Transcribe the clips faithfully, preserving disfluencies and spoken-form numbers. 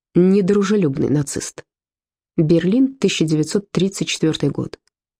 недружелюбный нацист. Берлин, тысяча девятьсот тридцать четвёртый год.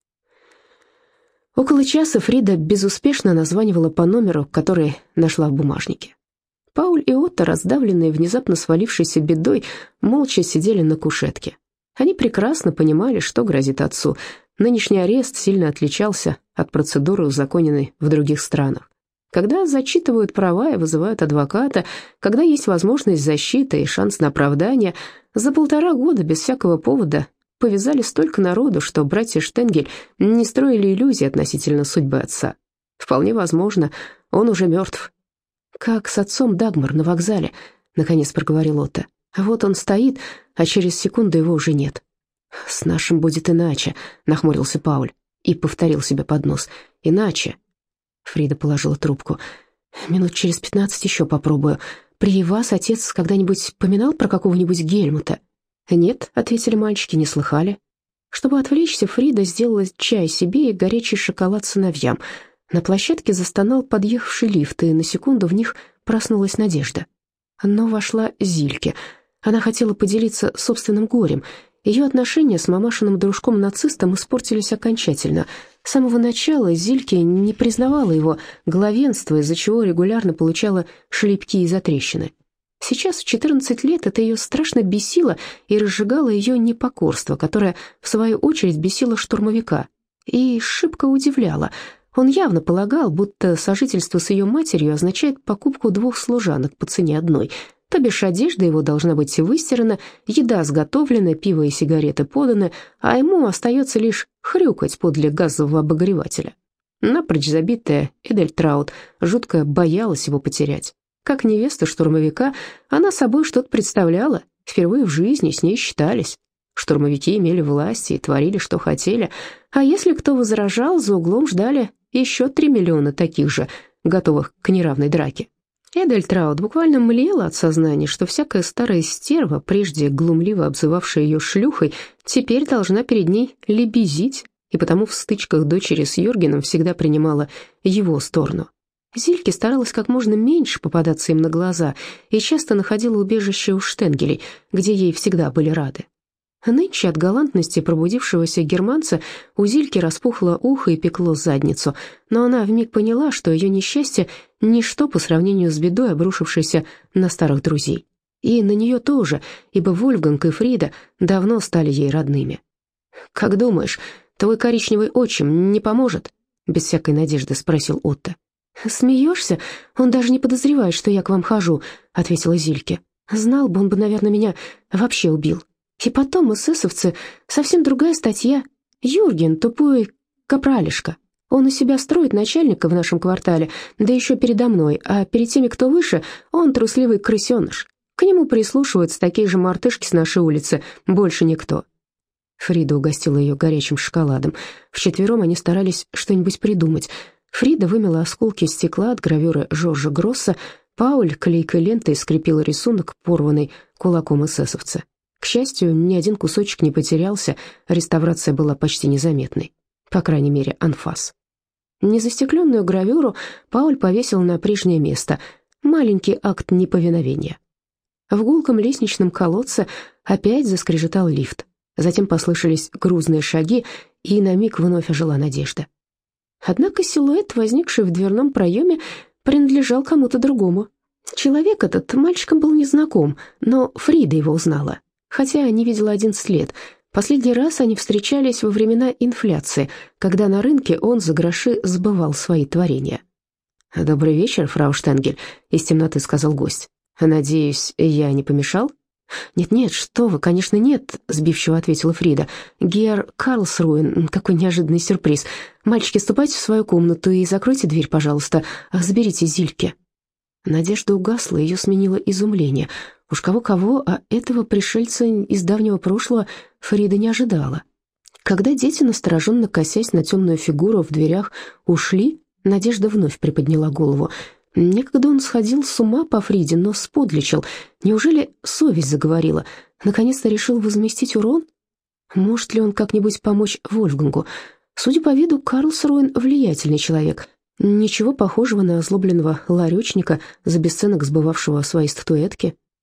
Около часа Фрида безуспешно названивала по номеру, который нашла в бумажнике. Пауль и Отто, раздавленные внезапно свалившейся бедой, молча сидели на кушетке. Они прекрасно понимали, что грозит отцу. Нынешний арест сильно отличался от процедуры, узаконенной в других странах. Когда зачитывают права и вызывают адвоката, когда есть возможность защиты и шанс на оправдание, за полтора года без всякого повода повязали столько народу, что братья Штенгель не строили иллюзий относительно судьбы отца. Вполне возможно, он уже мертв. «Как с отцом Дагмар на вокзале», — наконец проговорил Отто. «Вот он стоит, а через секунду его уже нет». «С нашим будет иначе», — нахмурился Пауль и повторил себе под нос. «Иначе». Фрида положила трубку. «Минут через пятнадцать еще попробую. При вас отец когда-нибудь поминал про какого-нибудь Гельмута?» «Нет», — ответили мальчики, — «не слыхали». Чтобы отвлечься, Фрида сделала чай себе и горячий шоколад сыновьям. На площадке застонал подъехавший лифт, и на секунду в них проснулась надежда. Но вошла Зильке. Она хотела поделиться собственным горем. Ее отношения с мамашиным дружком-нацистом испортились окончательно. С самого начала Зильке не признавала его главенства, из-за чего регулярно получала шлепки и затрещины. Сейчас, в четырнадцать лет, это ее страшно бесило и разжигало ее непокорство, которое, в свою очередь, бесило штурмовика. И шибко удивляло. Он явно полагал, будто сожительство с ее матерью означает покупку двух служанок по цене одной. То бишь одежда его должна быть выстирана, еда сготовлена, пиво и сигареты поданы, а ему остается лишь хрюкать подле газового обогревателя. Напрочь забитая Эдельтраут жутко боялась его потерять. Как невеста штурмовика, она собой что-то представляла, впервые в жизни с ней считались. Штурмовики имели власть и творили, что хотели, а если кто возражал, за углом ждали еще три миллиона таких же, готовых к неравной драке. Эдельтраут буквально млела от сознания, что всякая старая стерва, прежде глумливо обзывавшая ее шлюхой, теперь должна перед ней лебезить, и потому в стычках дочери с Юргеном всегда принимала его сторону. Зильке старалась как можно меньше попадаться им на глаза и часто находила убежище у Штенгелей, где ей всегда были рады. Нынче от галантности пробудившегося германца у Зильки распухло ухо и пекло задницу, но она вмиг поняла, что ее несчастье — ничто по сравнению с бедой, обрушившейся на старых друзей. И на нее тоже, ибо Вольфганг и Фрида давно стали ей родными. «Как думаешь, твой коричневый отчим не поможет?» — без всякой надежды спросил Отто. «Смеешься? Он даже не подозревает, что я к вам хожу», — ответила Зильке. «Знал бы, он бы, наверное, меня вообще убил. И потом, эсэсовцы, совсем другая статья. Юрген — тупой капралишка. Он из себя строит начальника в нашем квартале, да еще передо мной, а перед теми, кто выше, он трусливый крысеныш. К нему прислушиваются такие же мартышки с нашей улицы, больше никто». Фрида угостила ее горячим шоколадом. Вчетвером они старались что-нибудь придумать. Фрида вымела осколки стекла от гравюры Жоржа Гросса, Пауль клейкой лентой скрепила рисунок, порванный кулаком эсэсовца. К счастью, ни один кусочек не потерялся, реставрация была почти незаметной. По крайней мере, анфас. Незастекленную гравюру Пауль повесил на прежнее место. Маленький акт неповиновения. В гулком лестничном колодце опять заскрежетал лифт. Затем послышались грузные шаги, и на миг вновь ожила надежда. Однако силуэт, возникший в дверном проеме, принадлежал кому-то другому. Человек этот мальчиком был незнаком, но Фрида его узнала, хотя не видела одиннадцать лет. Последний раз они встречались во времена инфляции, когда на рынке он за гроши сбывал свои творения. «Добрый вечер, фрау Штенгель», — из темноты сказал гость. «Надеюсь, я не помешал?» «Нет-нет, что вы, конечно, нет», — сбивчиво ответила Фрида. «Герр Карлсруэн, какой неожиданный сюрприз. Мальчики, ступайте в свою комнату и закройте дверь, пожалуйста. Заберите Зильке». Надежда угасла, ее сменило изумление. Уж кого-кого, а этого пришельца из давнего прошлого Фрида не ожидала. Когда дети, настороженно косясь на темную фигуру в дверях, ушли, Надежда вновь приподняла голову. Некогда он сходил с ума по Фриде, но сподличил. Неужели совесть заговорила? Наконец-то решил возместить урон? Может ли он как-нибудь помочь Вольфгангу? Судя по виду, Карлсруэн влиятельный человек. Ничего похожего на озлобленного ларечника, за бесценок сбывавшего свои статуэтки.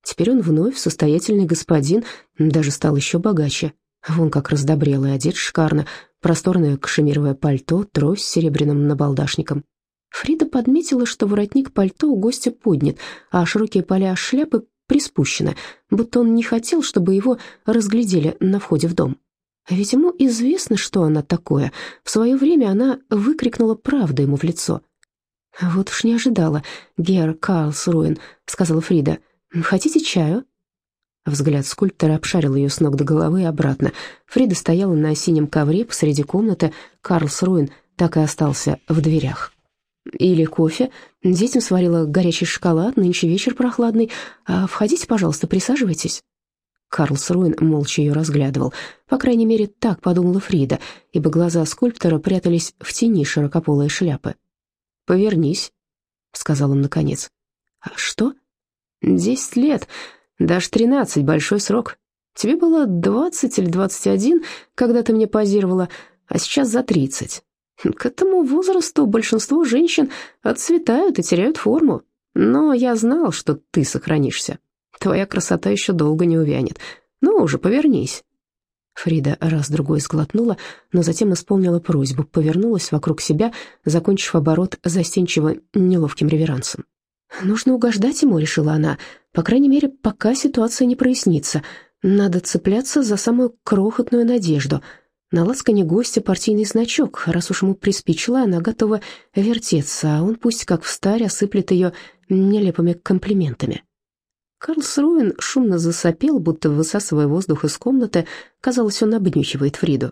Теперь он вновь состоятельный господин, даже стал еще богаче. Вон как раздобрел и одет шикарно, просторное кашемировое пальто, трость с серебряным набалдашником. Фрида подметила, что воротник пальто у гостя поднят, а широкие поля шляпы приспущены, будто он не хотел, чтобы его разглядели на входе в дом. А ведь ему известно, что она такое. В свое время она выкрикнула правду ему в лицо. «Вот уж не ожидала, Герр Карлсруэн», — сказала Фрида. «Хотите чаю?» Взгляд скульптора обшарил ее с ног до головы и обратно. Фрида стояла на синем ковре посреди комнаты, Карлсруэн так и остался в дверях. «Или кофе. Детям сварила горячий шоколад, нынче вечер прохладный. А входите, пожалуйста, присаживайтесь». Карлсруэн молча ее разглядывал. По крайней мере, так подумала Фрида, ибо глаза скульптора прятались в тени широкополой шляпы. «Повернись», — сказал он наконец. «А что?» «Десять лет, даже тринадцать, большой срок. Тебе было двадцать или двадцать один, когда ты мне позировала, а сейчас за тридцать. К этому возрасту большинство женщин отцветают и теряют форму. Но я знал, что ты сохранишься. Твоя красота еще долго не увянет. Ну уже, повернись». Фрида раз-другой сглотнула, но затем исполнила просьбу, повернулась вокруг себя, закончив оборот застенчиво неловким реверансом. «Нужно угождать ему», — решила она, «по крайней мере, пока ситуация не прояснится. Надо цепляться за самую крохотную надежду. На лацкане гостя партийный значок. Раз уж ему приспичило, она готова вертеться, а он пусть как встарь осыплет ее нелепыми комплиментами». Карлсруэн шумно засопел, будто высасывая воздух из комнаты. Казалось, он обнюхивает Фриду.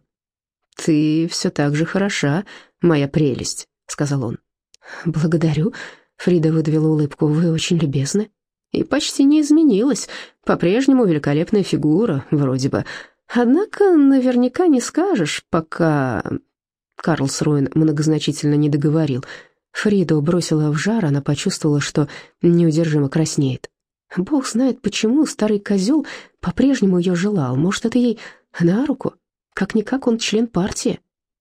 «Ты все так же хороша, моя прелесть», — сказал он. «Благодарю», — Фрида выдавила улыбку, — «вы очень любезны». «И почти не изменилась. По-прежнему великолепная фигура, вроде бы. Однако наверняка не скажешь, пока...» Карлсруэн многозначительно не договорил. Фриду бросила в жар, она почувствовала, что неудержимо краснеет. Бог знает почему, старый козел по-прежнему ее желал. Может, это ей на руку? Как-никак он член партии.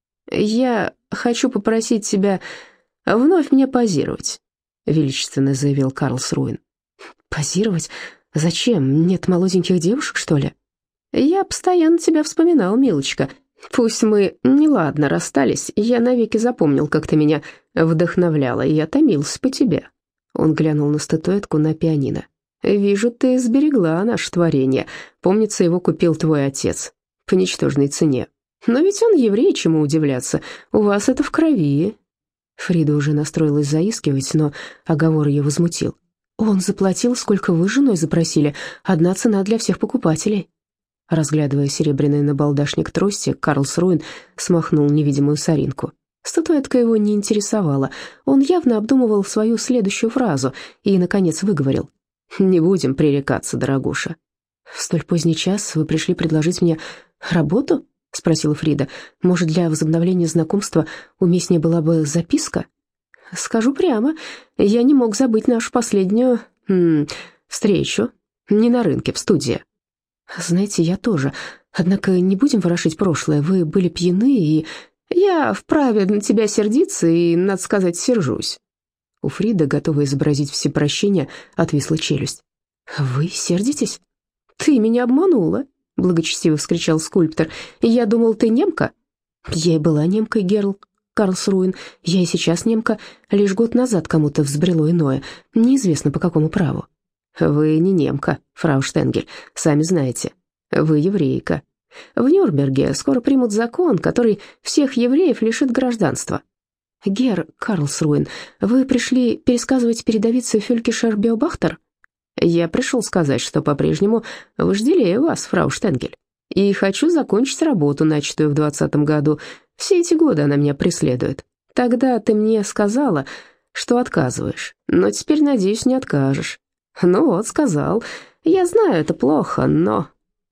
«Я хочу попросить тебя вновь мне позировать», — величественно заявил Карлсруэн. «Позировать? Зачем? Нет молоденьких девушек, что ли?» «Я постоянно тебя вспоминал, милочка. Пусть мы неладно расстались, я навеки запомнил, как ты меня вдохновляла, и я томился по тебе». Он глянул на статуэтку на пианино. «Вижу, ты сберегла наше творение. Помнится, его купил твой отец по ничтожной цене. Но ведь он еврей, чему удивляться. У вас это в крови». Фрида уже настроилась заискивать, но оговор ее возмутил. «Он заплатил, сколько вы с женой запросили. Одна цена для всех покупателей». Разглядывая серебряный набалдашник трости, Карлсруэн смахнул невидимую соринку. Статуэтка его не интересовала. Он явно обдумывал свою следующую фразу и, наконец, выговорил. «Не будем пререкаться, дорогуша». «В столь поздний час вы пришли предложить мне работу?» — спросила Фрида. «Может, для возобновления знакомства уместнее была бы записка?» «Скажу прямо, я не мог забыть нашу последнюю м, встречу. Не на рынке, в студии». «Знаете, я тоже. Однако не будем ворошить прошлое. Вы были пьяны, и...» «Я вправе на тебя сердиться и, надо сказать, сержусь». У Фриды, готовая изобразить всепрощение, отвисла челюсть. «Вы сердитесь?» «Ты меня обманула», — благочестиво вскричал скульптор. «Я думал, ты немка». «Я и была немкой, Герл Карлсруэн. Я и сейчас немка. Лишь год назад кому-то взбрело иное. Неизвестно, по какому праву». «Вы не немка, фрау Штенгель, сами знаете. Вы еврейка. В Нюрнберге скоро примут закон, который всех евреев лишит гражданства». «Герр Карлсруэн, вы пришли пересказывать передовице Фюлькишер Беобахтер?» «Я пришел сказать, что по-прежнему вожделею вас, фрау Штенгель, и хочу закончить работу, начатую в двадцатом году. Все эти годы она меня преследует. Тогда ты мне сказала, что отказываешь, но теперь, надеюсь, не откажешь». «Ну вот, сказал. Я знаю, это плохо, но...»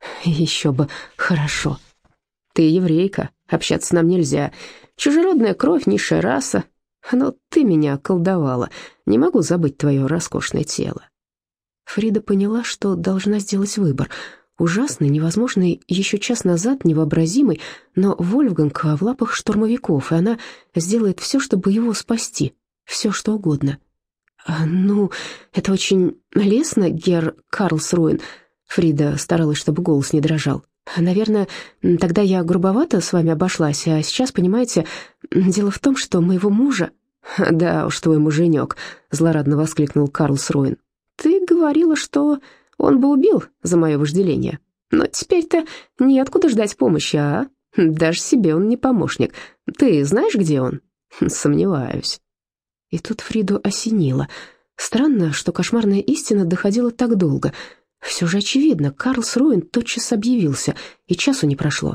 «Еще бы хорошо». «Ты еврейка, общаться нам нельзя. Чужеродная кровь, низшая раса. Но ты меня околдовала. Не могу забыть твое роскошное тело». Фрида поняла, что должна сделать выбор. Ужасный, невозможный, еще час назад невообразимый, но Вольфганг в лапах штурмовиков, и она сделает все, чтобы его спасти, все что угодно. «А, ну, это очень лестно, герр Карлсруэн». Фрида старалась, чтобы голос не дрожал. «Наверное, тогда я грубовато с вами обошлась, а сейчас, понимаете, дело в том, что моего мужа...» «Да уж, твой муженек», — злорадно воскликнул Карлсруэн. «Ты говорила, что он бы убил за мое вожделение. Но теперь-то неоткуда ждать помощи, а? Даже себе он не помощник. Ты знаешь, где он?» «Сомневаюсь». И тут Фриду осенило. Странно, что кошмарная истина доходила так долго. Все же очевидно, Карлсруэн тотчас объявился, и часу не прошло.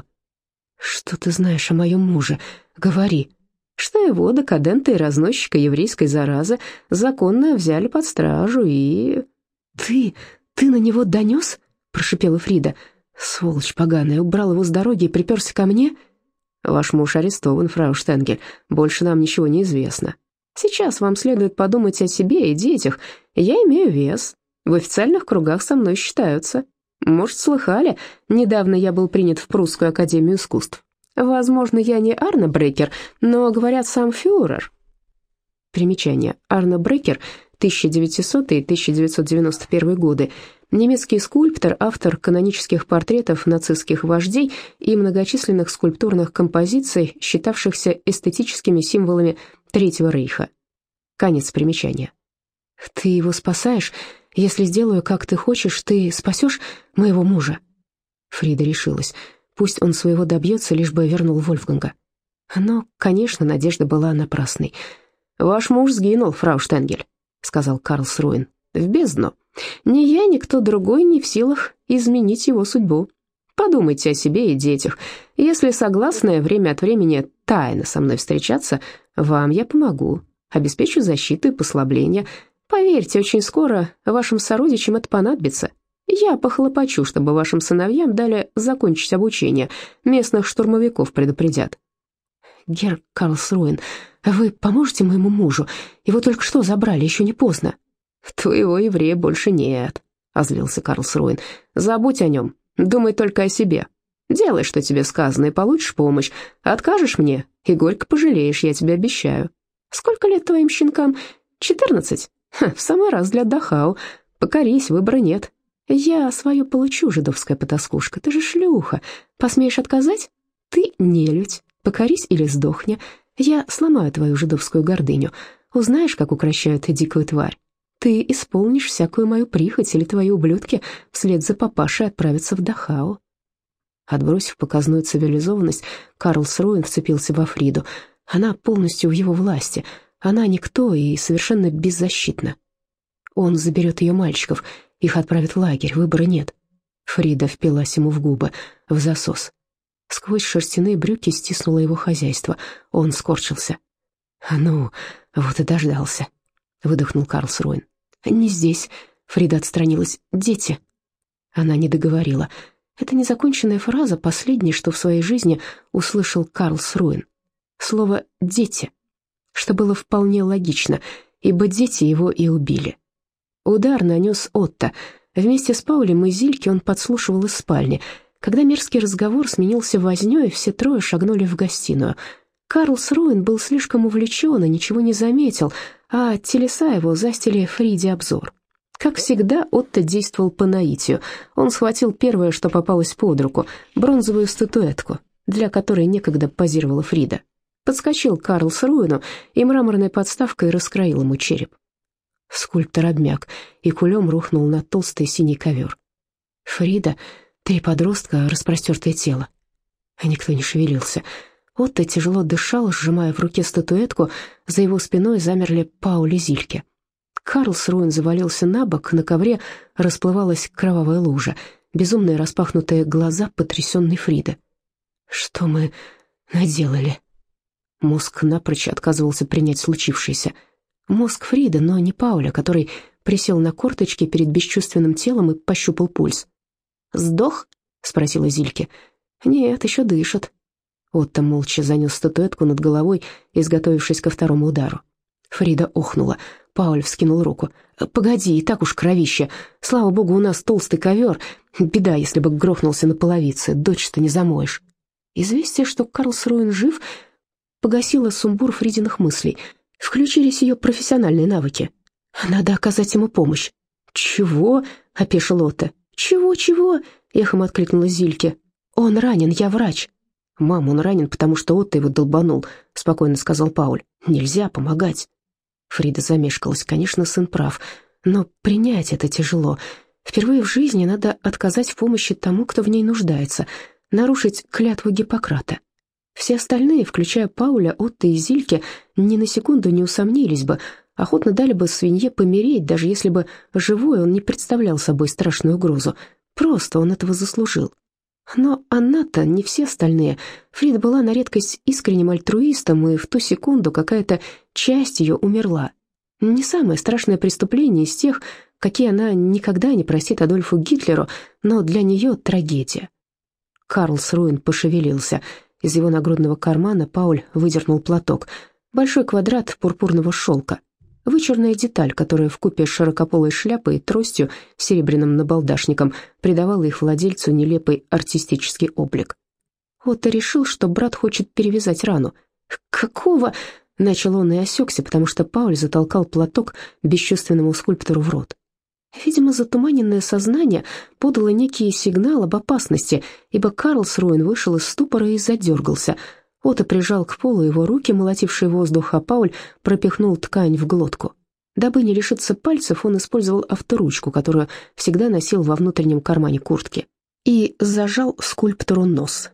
«Что ты знаешь о моем муже? Говори». «Что его, декадента и разносчика еврейской заразы, законно взяли под стражу и...» «Ты... ты на него донес?» — прошипела Фрида. «Сволочь поганая, убрал его с дороги и приперся ко мне?» «Ваш муж арестован, фрау Штенгель, больше нам ничего не известно. Сейчас вам следует подумать о себе и детях. Я имею вес. В официальных кругах со мной считаются. Может, слыхали, недавно я был принят в Прусскую академию искусств. Возможно, я не Арне Брекер, но, говорят, сам фюрер». Примечание. Арне Брекер, тысяча девятисотый — тысяча девятьсот девяносто первый годы. Немецкий скульптор, автор канонических портретов нацистских вождей и многочисленных скульптурных композиций, считавшихся эстетическими символами Третьего рейха. Конец примечания. «Ты его спасаешь? Если сделаю, как ты хочешь, ты спасешь моего мужа?» Фрида решилась. Пусть он своего добьется, лишь бы вернул Вольфганга. Но, конечно, надежда была напрасной. «Ваш муж сгинул, фрау Штенгель», — сказал Карлсруэн, — «в бездну. Ни я, ни кто другой не в силах изменить его судьбу. Подумайте о себе и детях. Если согласны время от времени тайно со мной встречаться, вам я помогу, обеспечу защиту и послабление. Поверьте, очень скоро вашим сородичам это понадобится. Я похлопочу, чтобы вашим сыновьям дали закончить обучение. Местных штурмовиков предупредят». «Герр Карлсруэн, вы поможете моему мужу? Его только что забрали, еще не поздно». «Твоего еврея больше нет», — озлился Карлсруэн. «Забудь о нем, думай только о себе. Делай, что тебе сказано, и получишь помощь. Откажешь мне, и горько пожалеешь, я тебе обещаю. Сколько лет твоим щенкам? Четырнадцать? Ха, в самый раз для Дахау. Покорись, выбора нет. Я свое получу, жидовская потаскушка, ты же шлюха. Посмеешь отказать? Ты нелюдь, покорись или сдохни. Я сломаю твою жидовскую гордыню. Узнаешь, как укращают дикую тварь. Ты исполнишь всякую мою прихоть, или твои ублюдки вслед за папашей отправятся в Дахау». Отбросив показную цивилизованность, Карлсруэн вцепился во Фриду. Она полностью в его власти. Она никто и совершенно беззащитна. Он заберет ее мальчиков, их отправят в лагерь, выбора нет. Фрида впилась ему в губы, в засос. Сквозь шерстяные брюки стиснуло его хозяйство. Он скорчился. «Ну, вот и дождался», — выдохнул Карлсруэн. «Не здесь», — Фрида отстранилась. «Дети». Она не договорила. Эта незаконченная фраза — последняя, что в своей жизни услышал Карлсруэн. Слово «дети», что было вполне логично, ибо дети его и убили. Удар нанес Отто. Вместе с Паулем и Зильке он подслушивал из спальни. Когда мерзкий разговор сменился вознёй, все трое шагнули в гостиную. Карлсруэн был слишком увлечен и ничего не заметил, а телеса его застили Фриде обзор. Как всегда, Отто действовал по наитию. Он схватил первое, что попалось под руку, бронзовую статуэтку, для которой некогда позировала Фрида. Подскочил к Карлсруэну и мраморной подставкой раскроил ему череп. Скульптор обмяк и кулем рухнул на толстый синий ковер. Фрида, три подростка, распростертое тело. А никто не шевелился. Отто тяжело дышал, сжимая в руке статуэтку, за его спиной замерли Пауль и Зильке. Карлсруэн завалился на бок, на ковре расплывалась кровавая лужа, безумные распахнутые глаза потрясенной Фриды. «Что мы наделали?» Мозг напрочь отказывался принять случившееся. Мозг Фриды, но не Пауля, который присел на корточки перед бесчувственным телом и пощупал пульс. «Сдох?» — спросила Зильке. «Нет, еще дышит». Отто молча занес статуэтку над головой, изготовившись ко второму удару. Фрида охнула. Пауль вскинул руку. «Погоди, и так уж кровище. Слава богу, у нас толстый ковер. Беда, если бы грохнулся на половице, дочь-то не замоешь». Известие, что Карлсруэн жив, погасило сумбур Фридиных мыслей. Включились ее профессиональные навыки. «Надо оказать ему помощь». «Чего?» — опешил Отто. «Чего-чего?» — эхом откликнулась Зильке. «Он ранен, я врач». «Мам, он ранен, потому что Отто его долбанул», — спокойно сказал Пауль. «Нельзя помогать». Фрида замешкалась. Конечно, сын прав, но принять это тяжело. Впервые в жизни надо отказать в помощи тому, кто в ней нуждается, нарушить клятву Гиппократа. Все остальные, включая Пауля, Отто и Зильке, ни на секунду не усомнились бы, охотно дали бы свинье помереть, даже если бы живой он не представлял собой страшную угрозу. Просто он этого заслужил. Но она-то, не все остальные. Фрида была на редкость искренним альтруистом, и в ту секунду какая-то часть ее умерла. Не самое страшное преступление из тех, какие она никогда не простит Адольфу Гитлеру, но для нее трагедия. Карлсруэн пошевелился. Из его нагрудного кармана Пауль выдернул платок. Большой квадрат пурпурного шелка. Вычурная деталь, которая вкупе с широкополой шляпой и тростью с серебряным набалдашником придавала их владельцу нелепый артистический облик. Отто решил, что брат хочет перевязать рану. «Какого?» — начал он и осекся, потому что Пауль затолкал платок бесчувственному скульптору в рот. Видимо, затуманенное сознание подало некий сигнал об опасности, ибо Карлсруэн вышел из ступора и задергался. Отто прижал к полу его руки, молотившие воздух, а Пауль пропихнул ткань в глотку. Дабы не лишиться пальцев, он использовал авторучку, которую всегда носил во внутреннем кармане куртки, и зажал скульптору нос.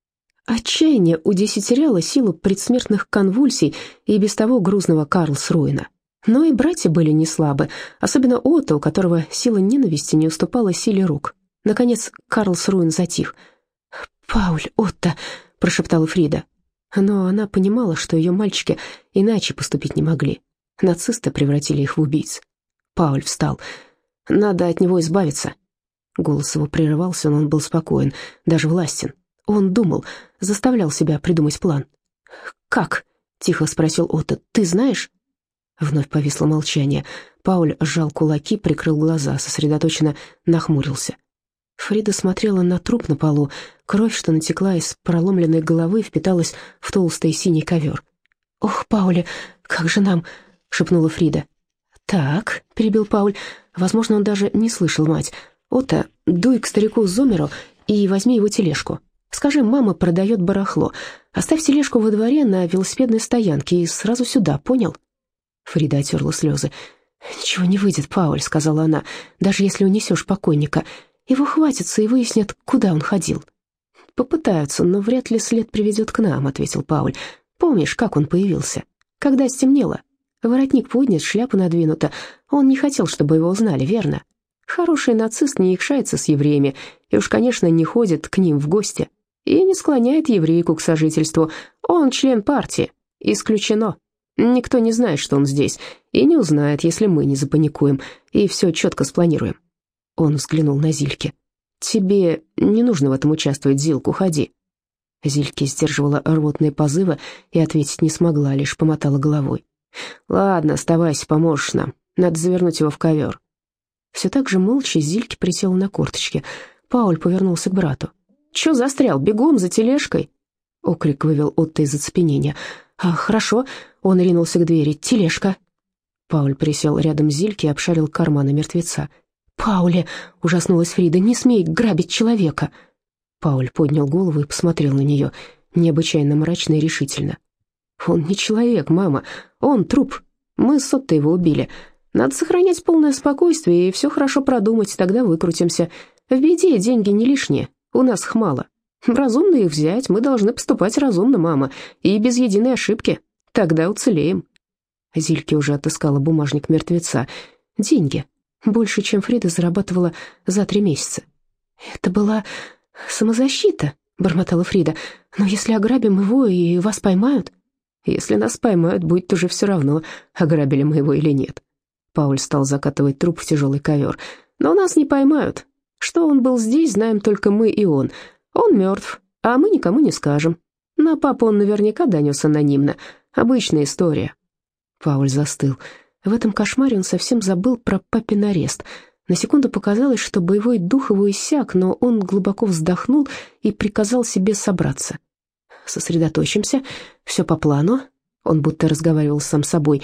Отчаяние удесятеряло силу предсмертных конвульсий и без того грузного Карлсруэна. Но и братья были не слабы, особенно Отто, у которого сила ненависти не уступала силе рук. Наконец Карлсруэн затих. «Пауль, Отто», — прошептала Фрида. Но она понимала, что ее мальчики иначе поступить не могли. Нацисты превратили их в убийц. Пауль встал. «Надо от него избавиться». Голос его прерывался, но он был спокоен, даже властен. Он думал, заставлял себя придумать план. «Как?» — тихо спросил Отто. «Ты знаешь?» Вновь повисло молчание. Пауль сжал кулаки, прикрыл глаза, сосредоточенно нахмурился. Фрида смотрела на труп на полу. Кровь, что натекла из проломленной головы, впиталась в толстый синий ковер. «Ох, Пауля, как же нам?» — шепнула Фрида. «Так», — перебил Пауль, возможно, он даже не слышал мать. «Отто, дуй к старику Зомеру и возьми его тележку. Скажи, мама продает барахло. Оставь тележку во дворе на велосипедной стоянке и сразу сюда, понял?» Фрида отерла слезы. «Ничего не выйдет, Пауль», — сказала она, — «даже если унесешь покойника. Его хватится и выяснят, куда он ходил». «Попытаются, но вряд ли след приведет к нам», — ответил Пауль. «Помнишь, как он появился? Когда стемнело. Воротник поднят, шляпа надвинута. Он не хотел, чтобы его узнали, верно? Хороший нацист не якшается с евреями, и уж, конечно, не ходит к ним в гости. И не склоняет еврейку к сожительству. Он член партии. Исключено. Никто не знает, что он здесь, и не узнает, если мы не запаникуем и все четко спланируем». Он взглянул на Зильке. «Тебе не нужно в этом участвовать, Зилк, уходи». Зильке сдерживала рвотные позывы и ответить не смогла, лишь помотала головой. «Ладно, оставайся, поможешь нам. Надо завернуть его в ковер». Все так же молча Зильке присела на корточки. Пауль повернулся к брату. «Че застрял? Бегом за тележкой!» Окрик вывел Отто из оцепенения. «А, хорошо», — он ринулся к двери. «Тележка». Пауль присел рядом с Зильке и обшарил карманы мертвеца. «Пауле!» — ужаснулась Фрида. «Не смей грабить человека!» Пауль поднял голову и посмотрел на нее, необычайно мрачно и решительно. «Он не человек, мама. Он труп. Мы с Отто его убили. Надо сохранять полное спокойствие и все хорошо продумать, тогда выкрутимся. В беде деньги не лишние, у нас их мало. Разумно их взять, мы должны поступать разумно, мама, и без единой ошибки. Тогда уцелеем». Зильке уже отыскала бумажник мертвеца. Деньги. Больше, чем Фрида зарабатывала за три месяца. «Это была самозащита», — бормотала Фрида. «Но если ограбим его и вас поймают...» «Если нас поймают, будет уже все равно, ограбили мы его или нет». Пауль стал закатывать труп в тяжелый ковер. «Но нас не поймают. Что он был здесь, знаем только мы и он. Он мертв, а мы никому не скажем. На папу он наверняка донес анонимно. Обычная история». Пауль застыл. В этом кошмаре он совсем забыл про папин арест. На секунду показалось, что боевой дух его иссяк, но он глубоко вздохнул и приказал себе собраться. «Сосредоточимся, все по плану», — он будто разговаривал сам с собой.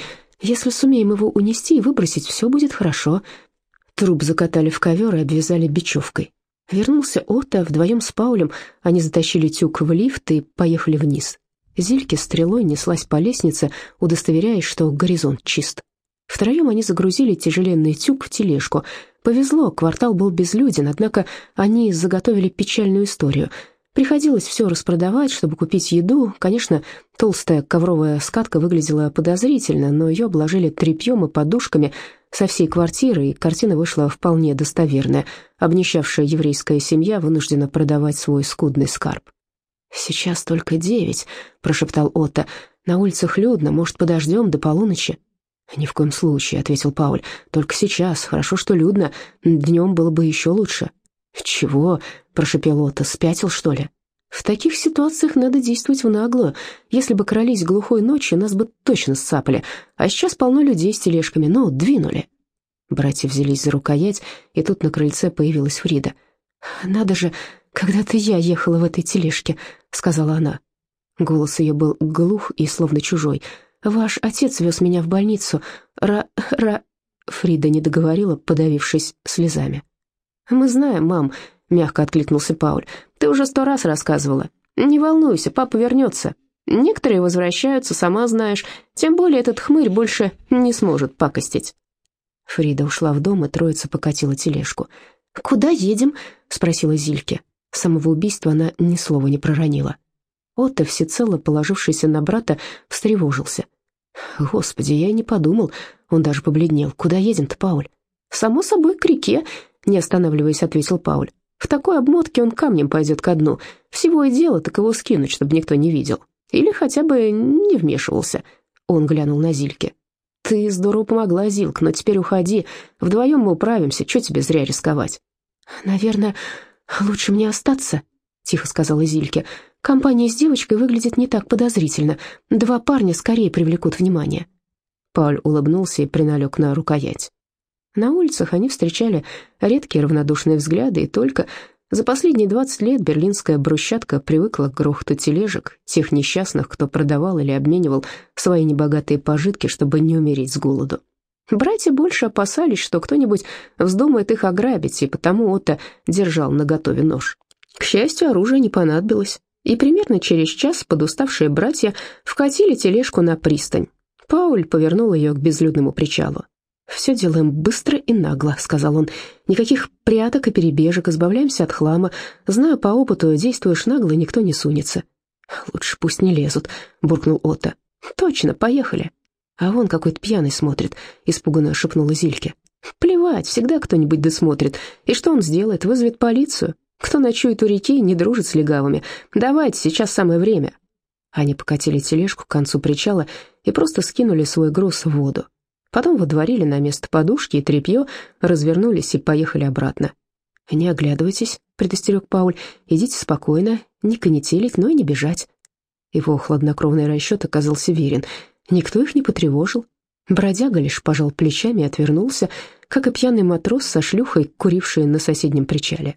Если сумеем его унести и выбросить, все будет хорошо». Труп закатали в ковер и обвязали бечевкой. Вернулся Отто, вдвоем с Паулем они затащили тюк в лифт и поехали вниз. Зильке стрелой неслась по лестнице, удостоверяясь, что горизонт чист. Втроем они загрузили тяжеленный тюк в тележку. Повезло, квартал был безлюден, однако они заготовили печальную историю. Приходилось все распродавать, чтобы купить еду. Конечно, толстая ковровая скатка выглядела подозрительно, но ее обложили тряпьем и подушками со всей квартиры, и картина вышла вполне достоверная. Обнищавшая еврейская семья вынуждена продавать свой скудный скарб. «Сейчас только девять», — прошептал Отто. «На улицах людно, может, подождем до полуночи?» «Ни в коем случае», — ответил Пауль. «Только сейчас. Хорошо, что людно. Днем было бы еще лучше». «Чего?» — прошепел Отто. «Спятил, что ли?» «В таких ситуациях надо действовать в наглую. Если бы крались глухой ночью, нас бы точно сцапали. А сейчас полно людей с тележками. Ну, двинули». Братья взялись за рукоять, и тут на крыльце появилась Фрида. «Надо же, когда-то я ехала в этой тележке», — сказала она. Голос ее был глух и словно чужой. «Ваш отец вез меня в больницу. Ра... ра...» Фрида не договорила, подавившись слезами. «Мы знаем, мам», — мягко откликнулся Пауль. «Ты уже сто раз рассказывала. Не волнуйся, папа вернется. Некоторые возвращаются, сама знаешь. Тем более этот хмырь больше не сможет пакостить». Фрида ушла в дом, и троица покатила тележку. «Куда едем?» — спросила Зильке. Самоубийства она ни слова не проронила. Отто, всецело положившийся на брата, встревожился. «Господи, я и не подумал». Он даже побледнел. «Куда едем-то, Пауль?» «Само собой, к реке», — не останавливаясь, ответил Пауль. «В такой обмотке он камнем пойдет ко дну. Всего и дело, так его скинуть, чтобы никто не видел. Или хотя бы не вмешивался». Он глянул на Зильке. «Ты здорово помогла, Зилка, но теперь уходи. Вдвоем мы управимся, что тебе зря рисковать?» «Наверное, лучше мне остаться», — тихо сказала Зильке. «Компания с девочкой выглядит не так подозрительно. Два парня скорее привлекут внимание». Пауль улыбнулся и приналег на рукоять. На улицах они встречали редкие равнодушные взгляды, и только за последние двадцать лет берлинская брусчатка привыкла к грохоту тележек, тех несчастных, кто продавал или обменивал свои небогатые пожитки, чтобы не умереть с голоду. Братья больше опасались, что кто-нибудь вздумает их ограбить, и потому Отто держал наготове нож. К счастью, оружие не понадобилось, и примерно через час подуставшие братья вкатили тележку на пристань. Пауль повернул ее к безлюдному причалу. «Все делаем быстро и нагло», — сказал он. «Никаких пряток и перебежек, избавляемся от хлама. Знаю по опыту, действуешь нагло, никто не сунется». «Лучше пусть не лезут», — буркнул Отто. «Точно, поехали». «А вон какой-то пьяный смотрит», — испуганно шепнула Зильке. «Плевать, всегда кто-нибудь досмотрит. И что он сделает? Вызовет полицию? Кто ночует у реки, не дружит с легавыми. Давайте, сейчас самое время». Они покатили тележку к концу причала и просто скинули свой груз в воду. Потом водворили на место подушки и тряпье, развернулись и поехали обратно. «Не оглядывайтесь», — предостерег Пауль. «Идите спокойно, не конетелить, но и не бежать». Его хладнокровный расчет оказался верен. Никто их не потревожил. Бродяга лишь пожал плечами и отвернулся, как и пьяный матрос со шлюхой, куривший на соседнем причале.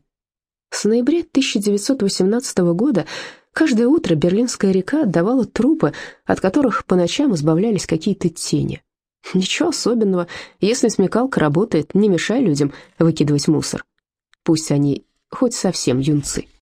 С ноября тысяча девятьсот восемнадцатого года каждое утро Берлинская река отдавала трупы, от которых по ночам избавлялись какие-то тени. Ничего особенного, если смекалка работает, не мешай людям выкидывать мусор. Пусть они хоть совсем юнцы.